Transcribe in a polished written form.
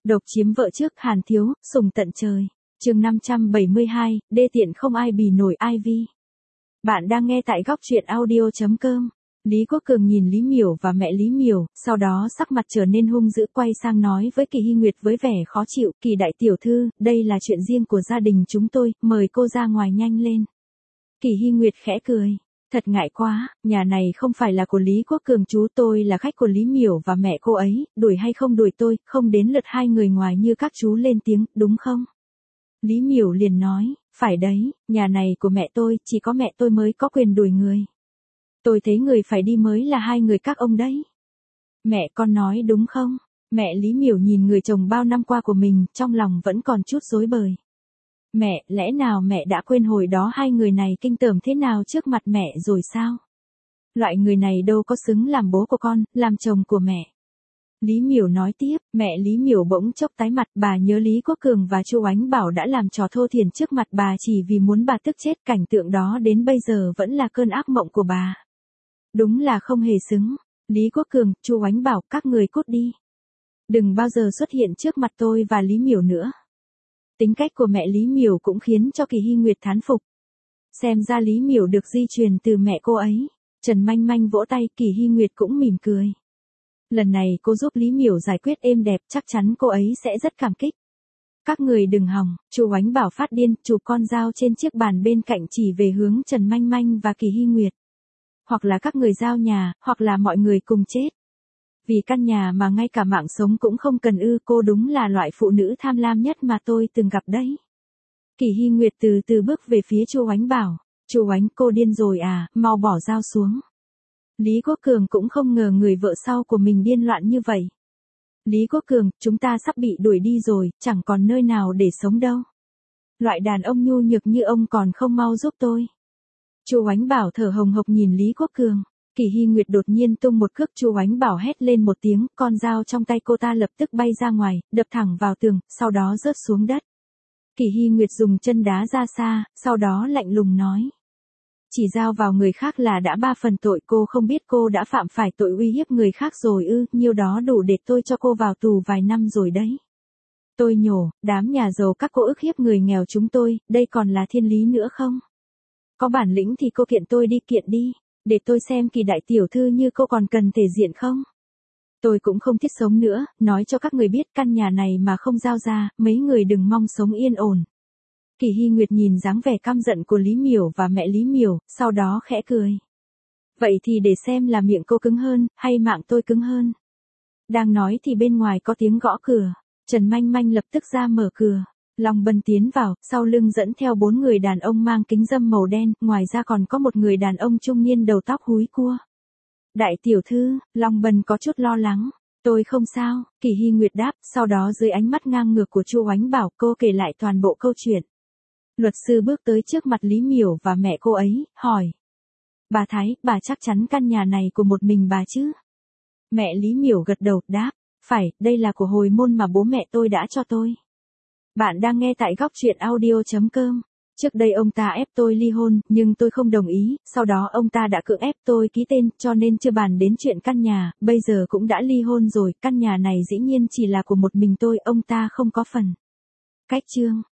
Độc chiếm vợ trước Hàn Thiếu, sùng tận trời. Chương 572, đê tiện không ai bì nổi Ivy. Bạn đang nghe tại góc truyện audio.com. Lý Quốc Cường nhìn Lý Miểu và mẹ Lý Miểu, sau đó sắc mặt trở nên hung dữ quay sang nói với Kỳ Hy Nguyệt với vẻ khó chịu, Kỳ đại tiểu thư, đây là chuyện riêng của gia đình chúng tôi, mời cô ra ngoài nhanh lên. Kỳ Hy Nguyệt khẽ cười. Thật ngại quá, nhà này không phải là của Lý Quốc Cường chú, tôi là khách của Lý Miểu và mẹ cô ấy, đuổi hay không đuổi tôi, không đến lượt hai người ngoài như các chú lên tiếng, đúng không? Lý Miểu liền nói, phải đấy, nhà này của mẹ tôi, chỉ có mẹ tôi mới có quyền đuổi người. Tôi thấy người phải đi mới là hai người các ông đấy. Mẹ con nói đúng không? Mẹ Lý Miểu nhìn người chồng bao năm qua của mình, trong lòng vẫn còn chút rối bời. Mẹ, lẽ nào mẹ đã quên hồi đó hai người này kinh tởm thế nào trước mặt mẹ rồi sao? Loại người này đâu có xứng làm bố của con, làm chồng của mẹ. Lý Miểu nói tiếp, mẹ Lý Miểu bỗng chốc tái mặt, bà nhớ Lý Quốc Cường và Chu Ánh Bảo đã làm trò thô thiển trước mặt bà chỉ vì muốn bà tức chết, cảnh tượng đó đến bây giờ vẫn là cơn ác mộng của bà. Đúng là không hề xứng. Lý Quốc Cường, Chu Ánh Bảo, các người cút đi. Đừng bao giờ xuất hiện trước mặt tôi và Lý Miểu nữa. Tính cách của mẹ Lý Miểu cũng khiến cho Kỳ Hy Nguyệt thán phục. Xem ra Lý Miểu được di truyền từ mẹ cô ấy. Trần Manh Manh vỗ tay, Kỳ Hy Nguyệt cũng mỉm cười. Lần này cô giúp Lý Miểu giải quyết êm đẹp, chắc chắn cô ấy sẽ rất cảm kích. Các người đừng hòng, Chu Ánh Bảo phát điên, chụp con dao trên chiếc bàn bên cạnh chỉ về hướng Trần Manh Manh và Kỳ Hy Nguyệt. Hoặc là các người giao nhà, hoặc là mọi người cùng chết. Vì căn nhà mà ngay cả mạng sống cũng không cần ư, cô đúng là loại phụ nữ tham lam nhất mà tôi từng gặp đấy. Kỳ Hy Nguyệt từ từ bước về phía Chu Ánh Bảo. Chu Ánh, cô điên rồi à, mau bỏ dao xuống. Lý Quốc Cường cũng không ngờ người vợ sau của mình điên loạn như vậy. Lý Quốc Cường, chúng ta sắp bị đuổi đi rồi, chẳng còn nơi nào để sống đâu. Loại đàn ông nhu nhược như ông còn không mau giúp tôi. Chu Ánh Bảo thở hồng hộc nhìn Lý Quốc Cường. Kỳ Hy Nguyệt đột nhiên tung một cước, Chu Ánh Bảo hét lên một tiếng, con dao trong tay cô ta lập tức bay ra ngoài, đập thẳng vào tường, sau đó rớt xuống đất. Kỳ Hy Nguyệt dùng chân đá ra xa, sau đó lạnh lùng nói. Chỉ dao vào người khác là đã 3 phần tội, cô không biết cô đã phạm phải tội uy hiếp người khác rồi ư, nhiêu đó đủ để tôi cho cô vào tù vài năm rồi đấy. Tôi nhổ, đám nhà giàu các cô ức hiếp người nghèo chúng tôi, đây còn là thiên lý nữa không? Có bản lĩnh thì cô kiện tôi đi, kiện đi, để tôi xem Kỳ đại tiểu thư như cô còn cần thể diện không? Tôi cũng không thiết sống nữa, nói cho các người biết căn nhà này mà không giao ra, mấy người đừng mong sống yên ổn. Kỳ Hy Nguyệt nhìn dáng vẻ căm giận của Lý Miểu và mẹ Lý Miểu, sau đó khẽ cười. Vậy thì để xem là miệng cô cứng hơn, hay mạng tôi cứng hơn. Đang nói thì bên ngoài có tiếng gõ cửa, Trần Manh Manh lập tức ra mở cửa. Long Bân tiến vào, sau lưng dẫn theo 4 người đàn ông mang kính râm màu đen, ngoài ra còn có một người đàn ông trung niên đầu tóc húi cua. Đại tiểu thư, Long Bân có chút lo lắng. Tôi không sao, Kỳ Hy Nguyệt đáp, sau đó dưới ánh mắt ngang ngược của Chu Ánh Bảo cô kể lại toàn bộ câu chuyện. Luật sư bước tới trước mặt Lý Miểu và mẹ cô ấy, hỏi. Bà Thái, bà chắc chắn căn nhà này của một mình bà chứ? Mẹ Lý Miểu gật đầu, đáp. Phải, đây là của hồi môn mà bố mẹ tôi đã cho tôi. Bạn đang nghe tại góc truyện audio.com. Trước đây ông ta ép tôi ly hôn, nhưng tôi không đồng ý, sau đó ông ta đã cưỡng ép tôi ký tên, cho nên chưa bàn đến chuyện căn nhà, bây giờ cũng đã ly hôn rồi, căn nhà này dĩ nhiên chỉ là của một mình tôi, ông ta không có phần. Cách chương.